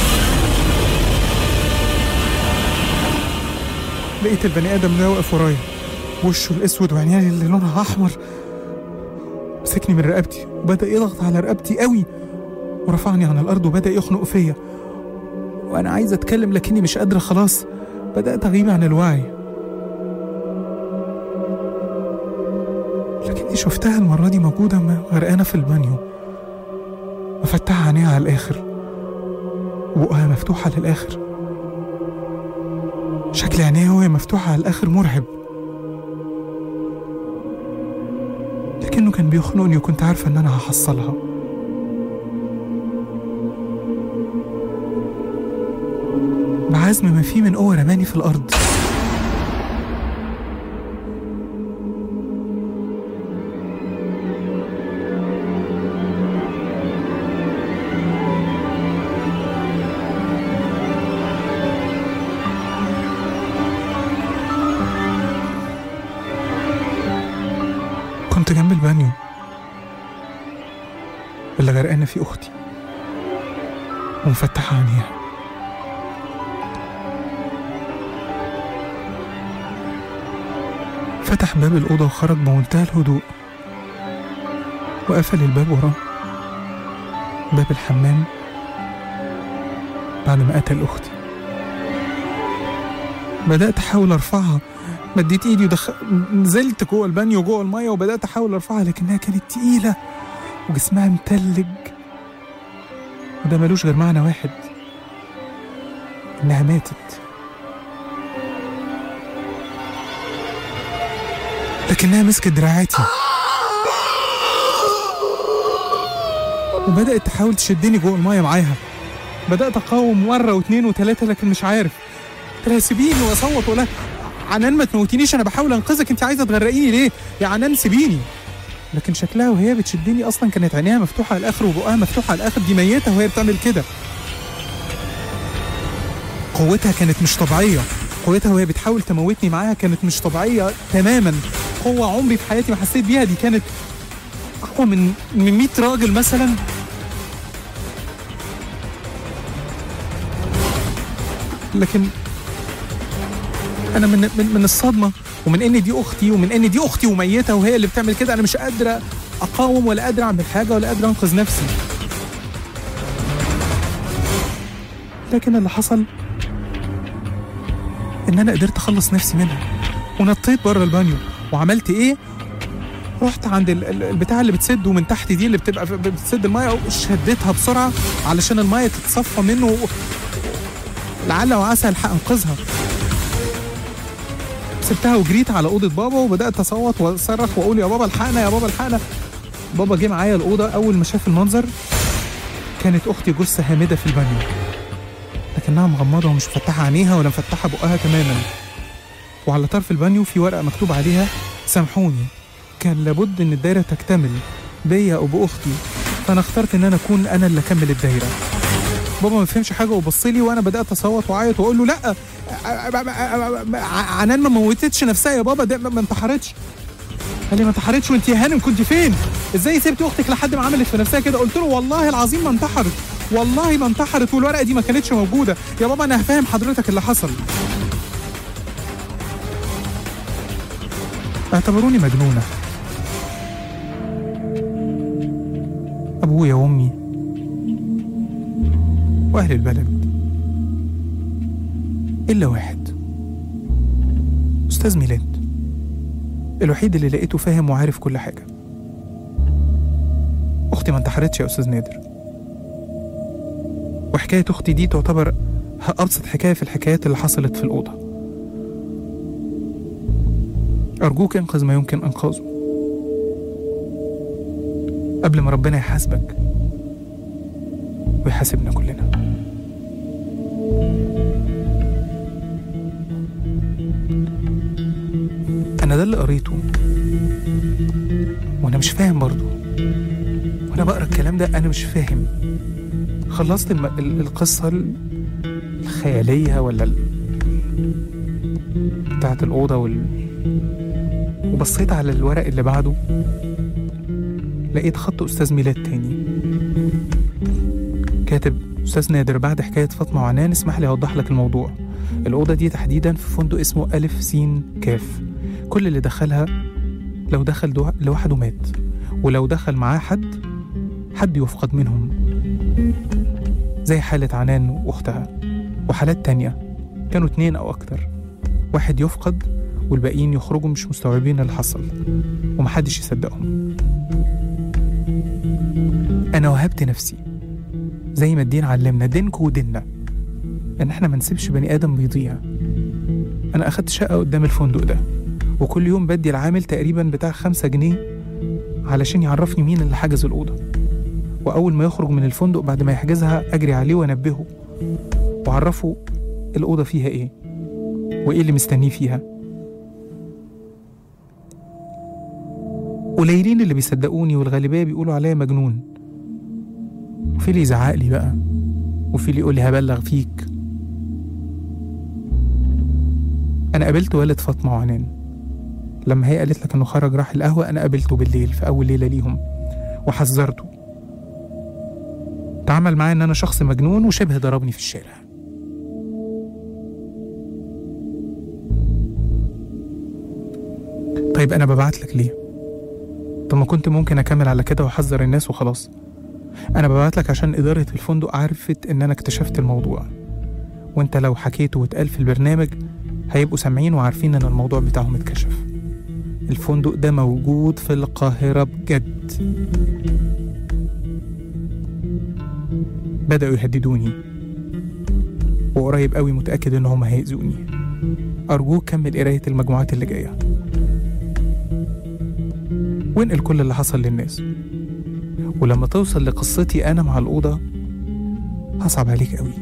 لقيت البني آدم ده واقف ورايا، وشه الأسود وعينيه اللي لونها أحمر مسكني من رقبتي وبدأ يضغط على رقبتي قوي، ورفعني عن الأرض وبدأ يخنق فيا، وأنا عايز أتكلم لكني مش قادرة. خلاص بدأت أغيب عن الوعي. لكني شفتها المرة دي موجودة غرقانة في البانيو، مفتحة عينيها على الآخر وبقها مفتوحة للآخر. شكل عينيها وهي مفتوحة على الآخر مرعب، لكنه كان بيخنقني وكنت عارفة إن أنا هحصلها. بعزم ما فيه من قوة رماني في الأرض. كنت جنب البانيو اللي غرقانة فيه أختي ومفتحة عينيها. فتح باب الأوضة وخرج بمنتهى الهدوء وقفل الباب وراه، باب الحمام، بعد ما قتل أختي. بدأت أحاول أرفعها، مديت إيدي ودخل نزلت جوه البانيو جوه المية وبدأت أحاول أرفعها، لكنها كانت تقيلة وجسمها متلج، وده ملوش غير معنى واحد، إنها ماتت. لكنها مسكت دراعاتي وبدأت تحاول تشدني جوه المايه معاها. بدأت أقاوم مرة واثنين وثلاثة لكن مش عارف. قلت لها سيبيني، وأصوت وأقول لها عنان ما تموتينيش، أنا بحاول أنقذك، أنت عايزة تغرقيني ليه؟ يا عنان سيبيني. لكن شكلها وهي بتشدني أصلا كانت عينيها مفتوحة على الآخر وبقها مفتوحة على الآخر، دي ميتة وهي بتعمل كده. قوتها كانت مش طبيعية، قوتها وهي بتحاول تموتني معاها كانت مش طبيعية تماما. قوة عمري في حياتي ما حسيت بيها، دي كانت أقوى من من مية راجل مثلا. لكن أنا من من من الصدمة ومن إن دي أختي ومن إن دي أختي وميتة وهي اللي بتعمل كده، أنا مش قادرة أقاوم ولا قادرة أعمل حاجة ولا قادرة أنقذ نفسي. لكن اللي حصل إن أنا قدرت أخلص نفسي منها ونطيت بره البانيو. وعملت إيه؟ رحت عند البتاع اللي بتسد ومن تحت دي اللي بتبقى بتسد المايه، وشدتها بسرعة علشان المايه تتصفى منه، لعل وعسى الحق انقذها. سبتها وجريت على اوضه بابا وبدات اصوت واصرخ واقول يا بابا الحقنا يا بابا الحقنا. بابا جه معايا الاوضه. اول ما شاف المنظر كانت اختي جثه هامده في البانيو، لكنها مغمضه ومش مفتحه عينيها ولا مفتحه بقها تماما. وعلى طرف البانيو في ورقه مكتوب عليها سامحوني، كان لابد ان الدايره تكتمل بيا او باختي، فانا اخترت ان انا اكون انا اللي اكمل الدايره. بابا ما فهمش حاجه وبص لي وانا بدات اصوت واعيط واقول له لا عنان ما موتتش نفسها يا بابا، ده ما انتحرتش. قال لي ما انتحرتش؟ وانت يا هانم كنت فين؟ ازاي سبتي اختك لحد ما عملت في نفسها كده؟ قلت له والله العظيم ما انتحرت، والله ما انتحرت، والورقه دي ما كانتش موجوده يا بابا، انا هفهم حضرتك اللي حصل. اعتبروني مجنونه. ابويا وامي واهل البلد الا واحد، استاذ ميلاد، الوحيد اللي لقيته فاهم وعارف كل حاجه. اختي ما انتحرتش يا استاذ نادر، وحكايه اختي دي تعتبر ابسط حكايه في الحكايات اللي حصلت في الاوضه. ارجوك انقذ ما يمكن انقاذه قبل ما ربنا يحاسبك ويحاسبنا كلنا. أنا ده اللي قريته وأنا مش فاهم برضو، وأنا بقرأ الكلام ده أنا مش فاهم. خلصت الم... القصة الخيالية ولا ال... بتاعت الأوضة وال... وبصيت على الورق اللي بعده، لقيت خط أستاذ ميلاد تاني كاتب أستاذ نادر، بعد حكاية فاطمة وعنان اسمح لي أوضح لك الموضوع. الأوضة دي تحديدا في فندق اسمه ألف سين كاف، كل اللي دخلها لو دخل لوحده مات، ولو دخل معاه حد حد يفقد منهم، زي حالة عنان وأختها، وحالات تانية كانوا اتنين أو أكتر، واحد يفقد والباقيين يخرجوا مش مستوعبين اللي حصل ومحدش يصدقهم. أنا وهبت نفسي زي ما الدين علمنا، دينكو وديننا، إن إحنا ما نسيبش بني آدم بيضيع. أنا أخدت شقة قدام الفندق ده، وكل يوم بدي العامل تقريبا بتاع خمسة جنيه علشان يعرفني مين اللي حجز الأوضة، وأول ما يخرج من الفندق بعد ما يحجزها أجري عليه وأنبهه وأعرفه الأوضة فيها إيه وإيه اللي مستنيه فيها. قليلين اللي بيصدقوني، والغالبية بيقولوا عليا مجنون، وفي اللي يزعق لي بقى، وفي اللي يقول لي هبلغ فيك. أنا قابلت والد فاطمة وعنان لما هي قالت لك إنه خرج راح القهوة. أنا قابلته بالليل في أول ليلة ليهم وحذرته، تعامل معايا إن أنا شخص مجنون وشبه ضربني في الشارع. طيب أنا ببعت لك ليه؟ طب ما كنت ممكن أكمل على كده وأحذر الناس وخلاص. أنا ببعت لك عشان إدارة الفندق عرفت إن أنا اكتشفت الموضوع، وإنت لو حكيته واتقال في البرنامج هيبقوا سامعين وعارفين إن الموضوع بتاعهم اتكشف. الفندق ده موجود في القاهرة بجد. بدأوا يهددوني، وقريب قوي متأكد إنهم هيأذوني. أرجوك كمل قراية المجموعات اللي جاية وانقل كل اللي حصل للناس، ولما توصل لقصتي أنا مع الأوضة هصعب عليك قوي.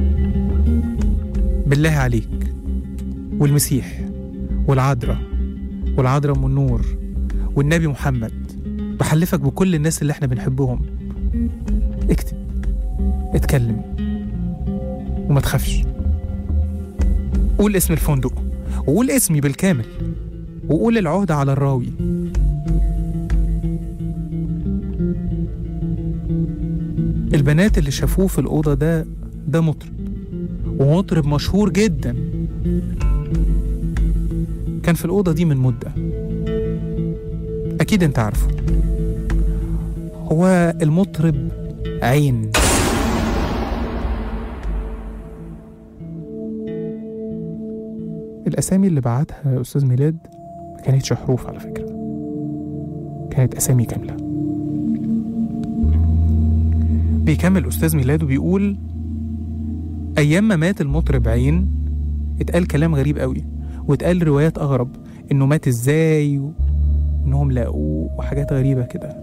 بالله عليك والمسيح والعذراء والعذراء أم النور والنبي محمد، بحلفك بكل الناس اللي احنا بنحبهم، اكتب، اتكلم، وما تخافش. قول اسم الفندق، وقول اسمي بالكامل، وقول العهدة على الراوي. البنات اللي شافوه في الأوضة ده ده مطرب، ومطرب مشهور جدا، كان في الأوضة دي من مدة، أكيد أنت عارفه. هو المطرب عين. الأسامي اللي بعتها أستاذ ميلاد ما كانتش حروف على فكرة، كانت أسامي كاملة. بيكمل أستاذ ميلاد وبيقول: أيام ما مات المطرب عين اتقال كلام غريب قوي، واتقال روايات أغرب، إنه مات إزاي وإنهم لاقوه وحاجات غريبة كده،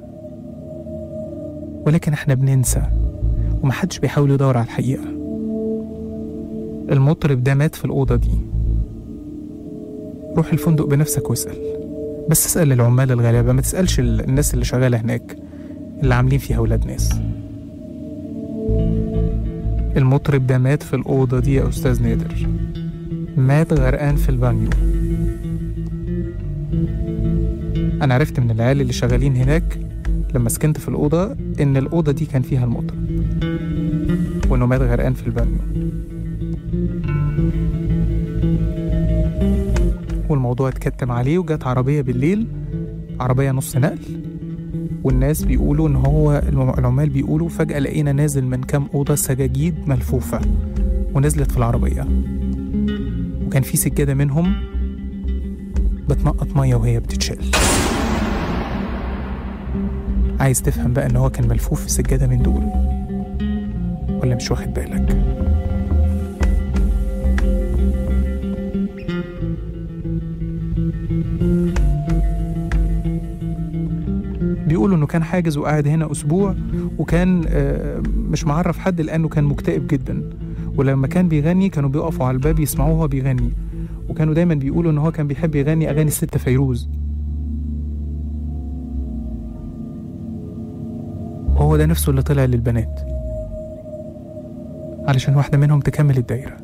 ولكن إحنا بننسى ومحدش بيحاول يدور على الحقيقة. المطرب ده مات في الأوضة دي. روح الفندق بنفسك واسأل، بس اسأل العمال الغلابة، ما تسألش الناس اللي شغالة هناك اللي عاملين فيها ولاد ناس. المطرب ده مات في الأوضة دي يا أستاذ نادر، مات غرقان في البانيو. أنا عرفت من العيال اللي شغالين هناك لما سكنت في الأوضة إن الأوضة دي كان فيها المطرب، وإنه مات غرقان في البانيو. والموضوع اتكتم عليه، وجات عربية بالليل، عربية نص نقل، والناس بيقولوا إن هو العمال بيقولوا فجأة لقينا نازل من كام أوضة سجاجيد ملفوفة ونزلت في العربية، وكان في سجادة منهم بتنقط مية وهي بتتشال. عايز تفهم بقى إن هو كان ملفوف في سجادة من دول ولا مش واخد بالك؟ بيقولوا إنه كان حاجز وقاعد هنا أسبوع، وكان مش معرف حد لأنه كان مكتئب جدا، ولما كان بيغني كانوا بيقفوا على الباب يسمعوه وهو بيغني، وكانوا دايما بيقولوا إنه هو كان بيحب يغني أغاني الست فيروز. وهو ده نفسه اللي طلع للبنات علشان واحدة منهم تكمل الدايرة.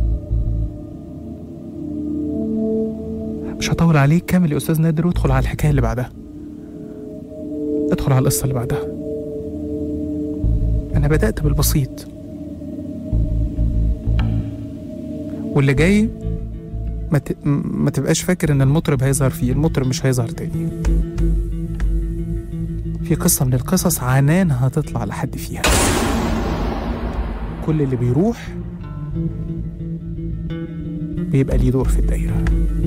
مش هطول عليك، كمل يا أستاذ نادر وادخل على الحكاية اللي بعدها، ادخل على القصة اللي بعدها. أنا بدأت بالبسيط، واللي جاي ما, ت... ما تبقاش فاكر إن المطرب هيظهر فيه، المطرب مش هيظهر تاني. في قصة من القصص عنان هتطلع لحد فيها، كل اللي بيروح بيبقى ليه دور في الدايرة.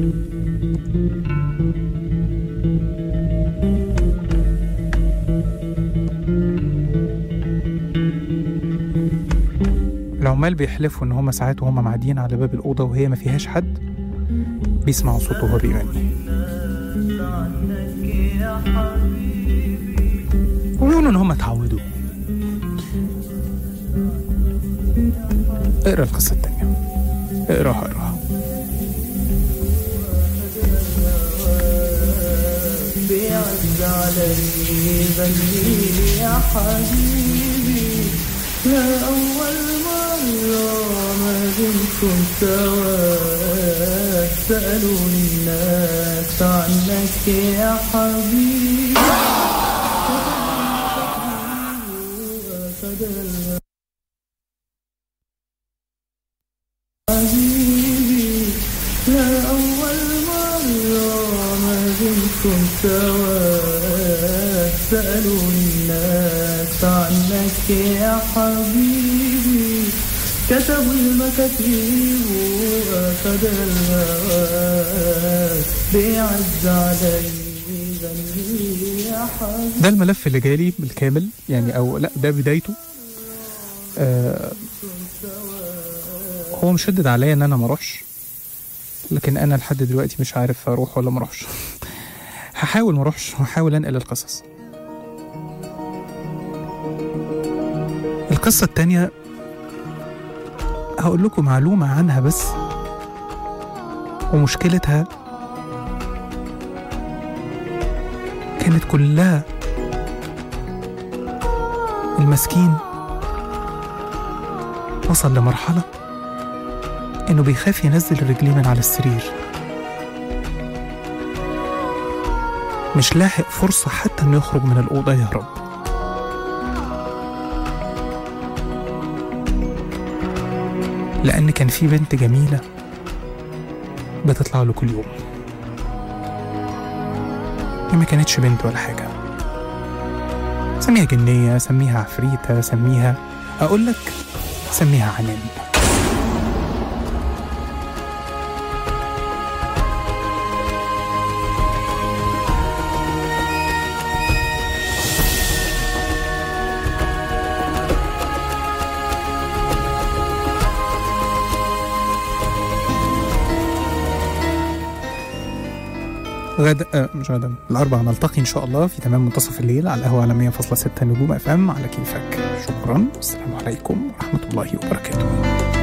العمال بيحلفوا ان هم ساعات وهم معديين على باب الأوضة وهي ما فيهاش حد بيسمعوا صوته وهو بيغني، ويقولوا ان هم اتعودوا. اقرا القصة التانية، اقراها اقراها. بيعز علي غني يا حبيبي، لا أول مرة ما بنكون سوا، سألوني الناس عنك يا حبيبي. حبيبي لا أول مرة ما بنكون سوا، سألوني الناس عنك يا حبيبي. كتبوا المكاتيب وأخذ الهواك، بيعز علي غني يا حبيبي. ده الملف اللي جالي بالكامل يعني، أو لأ ده بدايته. آه هو مشدد عليا ان انا ما اروحش، لكن انا لحد دلوقتي مش عارف اروح ولا ما اروحش. هحاول ما اروحش وهحاول انقل القصص. القصة التانية هقول لكم معلومة عنها بس، ومشكلتها كانت كلها المسكين وصل لمرحلة إنه بيخاف ينزل رجليه من على السرير، مش لاحق فرصة حتى إنه يخرج من الأوضة يهرب. لأن كان في بنت جميلة بتطلع له كل يوم، هي ما كانتش بنت ولا حاجة، سميها جنية، سميها عفريتة، سميها أقول لك سميها عنان. غدا آه مش غدا الأربعاء نلتقي إن شاء الله في تمام منتصف الليل على القهوة على مية فاصلة ستة نجوم اف ام على كيفك. شكرا، والسلام عليكم ورحمة الله وبركاته.